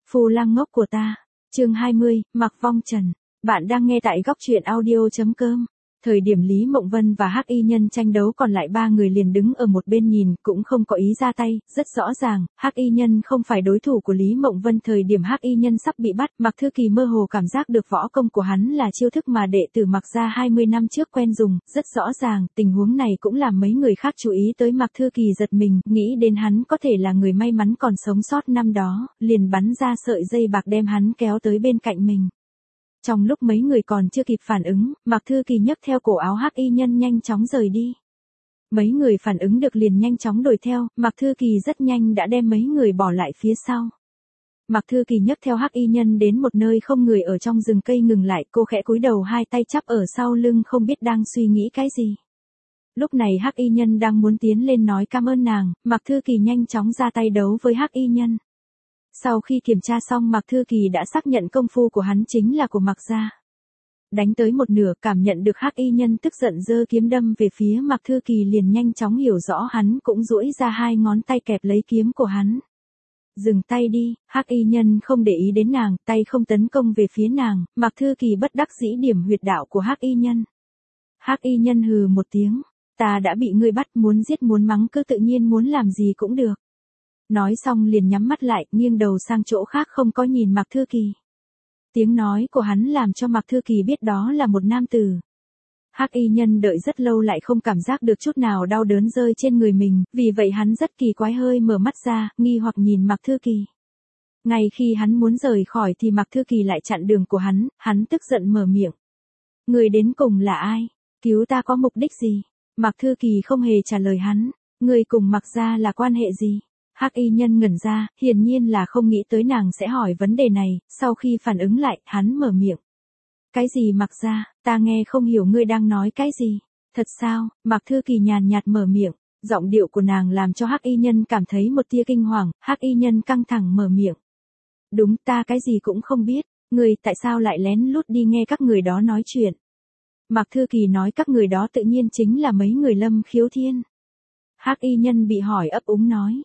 Phu lang ngốc của ta. Chương 20, Mặc Vong Trần. Bạn đang nghe tại góc truyện audio.com. Thời điểm Lý Mộng Vân và Hắc Y Nhân tranh đấu còn lại ba người liền đứng ở một bên nhìn, cũng không có ý ra tay, rất rõ ràng, Hắc Y Nhân không phải đối thủ của Lý Mộng Vân. Thời điểm Hắc Y Nhân sắp bị bắt, Mạc Thư Kỳ mơ hồ cảm giác được võ công của hắn là chiêu thức mà đệ tử Mạc gia 20 năm trước quen dùng, rất rõ ràng, tình huống này cũng làm mấy người khác chú ý tới. Mạc Thư Kỳ giật mình, nghĩ đến hắn có thể là người may mắn còn sống sót năm đó, liền bắn ra sợi dây bạc đem hắn kéo tới bên cạnh mình. Trong lúc mấy người còn chưa kịp phản ứng, Mạc Thư Kỳ nhấc theo cổ áo Hắc Y Nhân nhanh chóng rời đi. Mấy người phản ứng được liền nhanh chóng đuổi theo, Mạc Thư Kỳ rất nhanh đã đem mấy người bỏ lại phía sau. Mạc Thư Kỳ nhấc theo Hắc Y Nhân đến một nơi không người ở trong rừng cây ngừng lại, cô khẽ cúi đầu hai tay chắp ở sau lưng không biết đang suy nghĩ cái gì. Lúc này Hắc Y Nhân đang muốn tiến lên nói cảm ơn nàng, Mạc Thư Kỳ nhanh chóng ra tay đấu với Hắc Y Nhân. Sau khi kiểm tra xong Mạc Thư Kỳ đã xác nhận công phu của hắn chính là của Mạc gia. Đánh tới một nửa cảm nhận được Hắc Y Nhân tức giận giơ kiếm đâm về phía Mạc Thư Kỳ liền nhanh chóng hiểu rõ hắn cũng duỗi ra hai ngón tay kẹp lấy kiếm của hắn. Dừng tay đi, Hắc Y Nhân không để ý đến nàng, tay không tấn công về phía nàng, Mạc Thư Kỳ bất đắc dĩ điểm huyệt đạo của Hắc Y Nhân. Hắc Y Nhân hừ một tiếng, ta đã bị ngươi bắt, muốn giết muốn mắng cứ tự nhiên muốn làm gì cũng được. Nói xong liền nhắm mắt lại, nghiêng đầu sang chỗ khác không có nhìn Mạc Thư Kỳ. Tiếng nói của hắn làm cho Mạc Thư Kỳ biết đó là một nam tử. Hắc Y Nhân đợi rất lâu lại không cảm giác được chút nào đau đớn rơi trên người mình, vì vậy hắn rất kỳ quái hơi mở mắt ra, nghi hoặc nhìn Mạc Thư Kỳ. Ngay khi hắn muốn rời khỏi thì Mạc Thư Kỳ lại chặn đường của hắn tức giận mở miệng. Người đến cùng là ai? Cứu ta có mục đích gì? Mạc Thư Kỳ không hề trả lời hắn. Người cùng Mạc gia là quan hệ gì? Hắc Y Nhân ngẩn ra, hiển nhiên là không nghĩ tới nàng sẽ hỏi vấn đề này, sau khi phản ứng lại, hắn mở miệng. Cái gì Mạc gia, ta nghe không hiểu ngươi đang nói cái gì. Thật sao? Mạc Thư Kỳ nhàn nhạt mở miệng, giọng điệu của nàng làm cho Hắc Y Nhân cảm thấy một tia kinh hoàng, Hắc Y Nhân căng thẳng mở miệng. Đúng, ta cái gì cũng không biết, ngươi tại sao lại lén lút đi nghe các người đó nói chuyện. Mạc Thư Kỳ nói các người đó tự nhiên chính là mấy người Lâm Khiếu Thiên. Hắc Y Nhân bị hỏi ấp úng nói.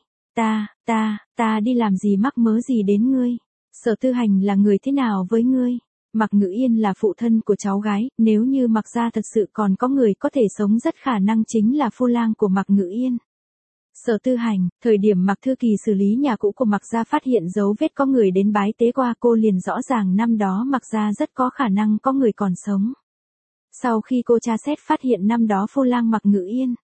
Ta đi làm gì mắc mớ gì đến ngươi? Sở Tư Hành là người thế nào với ngươi? Mạc Ngữ Yên là phụ thân của cháu gái, nếu như Mạc gia thật sự còn có người có thể sống rất khả năng chính là phu lang của Mạc Ngữ Yên. Sở Tư Hành, thời điểm Mạc Thư Kỳ xử lý nhà cũ của Mạc gia phát hiện dấu vết có người đến bái tế qua cô liền rõ ràng năm đó Mạc gia rất có khả năng có người còn sống. Sau khi cô tra xét phát hiện năm đó phu lang Mạc Ngữ Yên.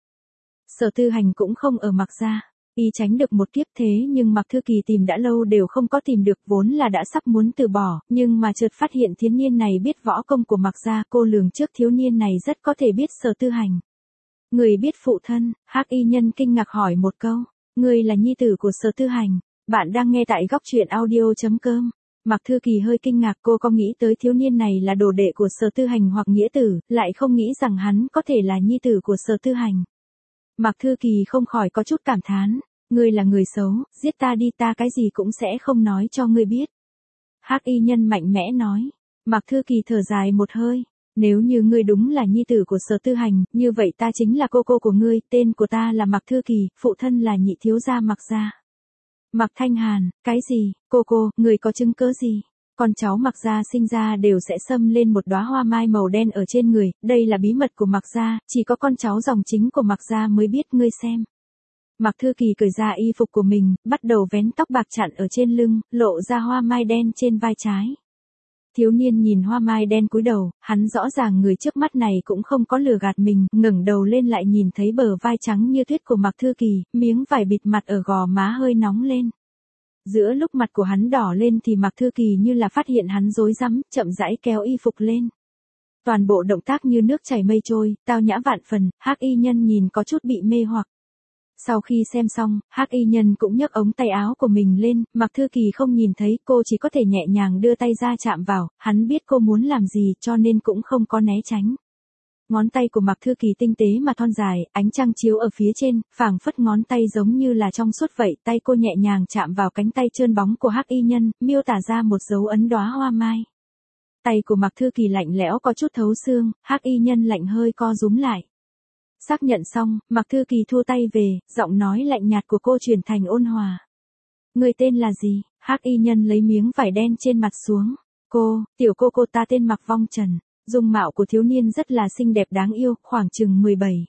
Sở Tư Hành cũng không ở Mạc gia. Y tránh được một kiếp thế nhưng Mạc Thư Kỳ tìm đã lâu đều không có tìm được, vốn là đã sắp muốn từ bỏ, nhưng mà chợt phát hiện thiếu niên này biết võ công của Mạc gia, cô lường trước thiếu niên này rất có thể biết Sở Tư Hành. Người biết phụ thân? Hắc Y Nhân kinh ngạc hỏi một câu. Người là nhi tử của Sở Tư Hành. Bạn đang nghe tại góc truyện audio.com. Mạc Thư Kỳ hơi kinh ngạc, cô có nghĩ tới thiếu niên này là đồ đệ của Sở Tư Hành hoặc nghĩa tử, lại không nghĩ rằng hắn có thể là nhi tử của Sở Tư Hành. Mạc Thư Kỳ không khỏi có chút cảm thán. Ngươi là người xấu, giết ta đi, ta cái gì cũng sẽ không nói cho ngươi biết. Hắc Y Nhân mạnh mẽ nói. Mạc Thư Kỳ thở dài một hơi. Nếu như ngươi đúng là nhi tử của Sở Tư Hành, như vậy ta chính là cô của ngươi, tên của ta là Mạc Thư Kỳ, phụ thân là nhị thiếu gia Mạc gia. Mạc Thanh Hàn, cái gì? Cô, người có chứng cứ gì? Con cháu Mạc gia sinh ra đều sẽ xâm lên một đóa hoa mai màu đen ở trên người, đây là bí mật của Mạc gia, chỉ có con cháu dòng chính của Mạc gia mới biết, ngươi xem. Mạc Thư Kỳ cởi ra y phục của mình, bắt đầu vén tóc bạc chặn ở trên lưng, lộ ra hoa mai đen trên vai trái. Thiếu niên nhìn hoa mai đen cúi đầu, hắn rõ ràng người trước mắt này cũng không có lừa gạt mình, ngẩng đầu lên lại nhìn thấy bờ vai trắng như tuyết của Mạc Thư Kỳ, miếng vải bịt mặt ở gò má hơi nóng lên. Giữa lúc mặt của hắn đỏ lên thì Mạc Thư Kỳ như là phát hiện hắn rối rắm, chậm rãi kéo y phục lên. Toàn bộ động tác như nước chảy mây trôi, tao nhã vạn phần, Hắc Y Nhân nhìn có chút bị mê hoặc. Sau khi xem xong, Hắc Y Nhân cũng nhấc ống tay áo của mình lên, Mạc Thư Kỳ không nhìn thấy, cô chỉ có thể nhẹ nhàng đưa tay ra chạm vào, hắn biết cô muốn làm gì cho nên cũng không có né tránh. Ngón tay của Mạc Thư Kỳ tinh tế mà thon dài, ánh trăng chiếu ở phía trên, phảng phất ngón tay giống như là trong suốt vậy, tay cô nhẹ nhàng chạm vào cánh tay trơn bóng của Hắc Y Nhân, miêu tả ra một dấu ấn đóa hoa mai. Tay của Mạc Thư Kỳ lạnh lẽo có chút thấu xương, Hắc Y Nhân lạnh hơi co rúm lại. Xác nhận xong, Mạc Thư Kỳ thu tay về, giọng nói lạnh nhạt của cô chuyển thành ôn hòa. Người tên là gì? Hắc y nhân lấy miếng vải đen trên mặt xuống. Tiểu cô ta tên Mạc Vong Trần. Dung mạo của thiếu niên rất là xinh đẹp đáng yêu, khoảng chừng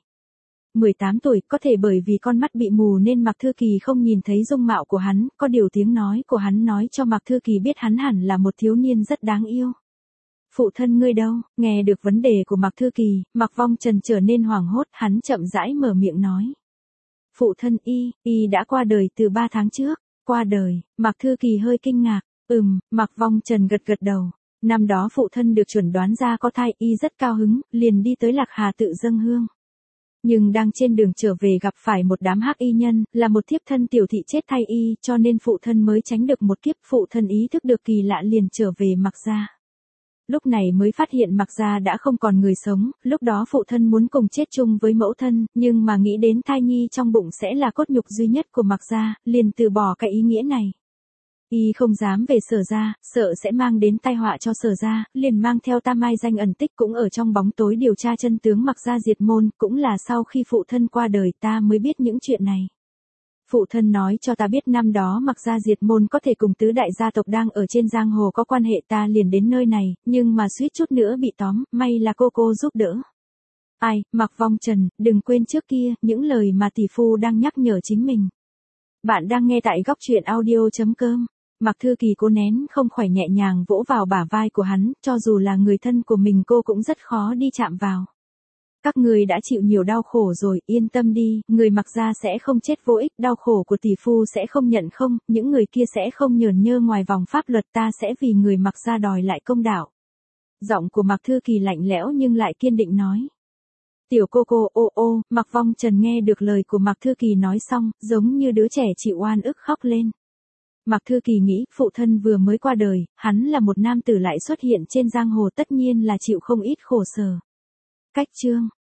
18 tuổi, có thể bởi vì con mắt bị mù nên Mạc Thư Kỳ không nhìn thấy dung mạo của hắn, có điều tiếng nói của hắn nói cho Mạc Thư Kỳ biết hắn hẳn là một thiếu niên rất đáng yêu. Phụ thân ngươi đâu? Nghe được vấn đề của Mạc Thư Kỳ, Mạc Vong Trần trở nên hoảng hốt, hắn chậm rãi mở miệng nói. Phụ thân y đã qua đời từ 3 tháng trước. Qua đời, Mạc Thư Kỳ hơi kinh ngạc. Mạc Vong Trần gật gật đầu. Năm đó phụ thân được chuẩn đoán ra có thai, y rất cao hứng, liền đi tới Lạc Hà tự dâng hương. Nhưng đang trên đường trở về gặp phải một đám hắc y nhân, là một thiếp thân tiểu thị chết thay y, cho nên phụ thân mới tránh được một kiếp. Phụ thân ý thức được kỳ lạ liền trở về Mạc gia. Lúc này mới phát hiện Mạc gia đã không còn người sống, lúc đó phụ thân muốn cùng chết chung với mẫu thân, nhưng mà nghĩ đến thai nhi trong bụng sẽ là cốt nhục duy nhất của Mạc gia, liền từ bỏ cái ý nghĩa này. Y không dám về Sở gia, sợ sẽ mang đến tai họa cho Sở gia, liền mang theo Tam Mai Danh ẩn tích cũng ở trong bóng tối điều tra chân tướng Mạc gia diệt môn, cũng là sau khi phụ thân qua đời ta mới biết những chuyện này. Phụ thân nói cho ta biết năm đó Mạc gia diệt môn có thể cùng tứ đại gia tộc đang ở trên giang hồ có quan hệ, ta liền đến nơi này, nhưng mà suýt chút nữa bị tóm, may là cô giúp đỡ. Mạc Vong Trần, đừng quên trước kia, những lời mà tỷ phu đang nhắc nhở chính mình. Bạn đang nghe tại góc truyện audio.com. Mạc Thư Kỳ cố nén không khỏe nhẹ nhàng vỗ vào bả vai của hắn, cho dù là người thân của mình cô cũng rất khó đi chạm vào. Các người đã chịu nhiều đau khổ rồi, yên tâm đi, người Mạc gia sẽ không chết vô ích, đau khổ của tỷ phu sẽ không nhận không, những người kia sẽ không nhởn nhơ ngoài vòng pháp luật, ta sẽ vì người Mạc gia đòi lại công đạo. Giọng của Mạc Thư Kỳ lạnh lẽo nhưng lại kiên định nói. Tiểu cô, Mạc Vong Trần nghe được lời của Mạc Thư Kỳ nói xong, giống như đứa trẻ chịu oan ức khóc lên. Mạc Thư Kỳ nghĩ, phụ thân vừa mới qua đời, hắn là một nam tử lại xuất hiện trên giang hồ tất nhiên là chịu không ít khổ sở. Cách chương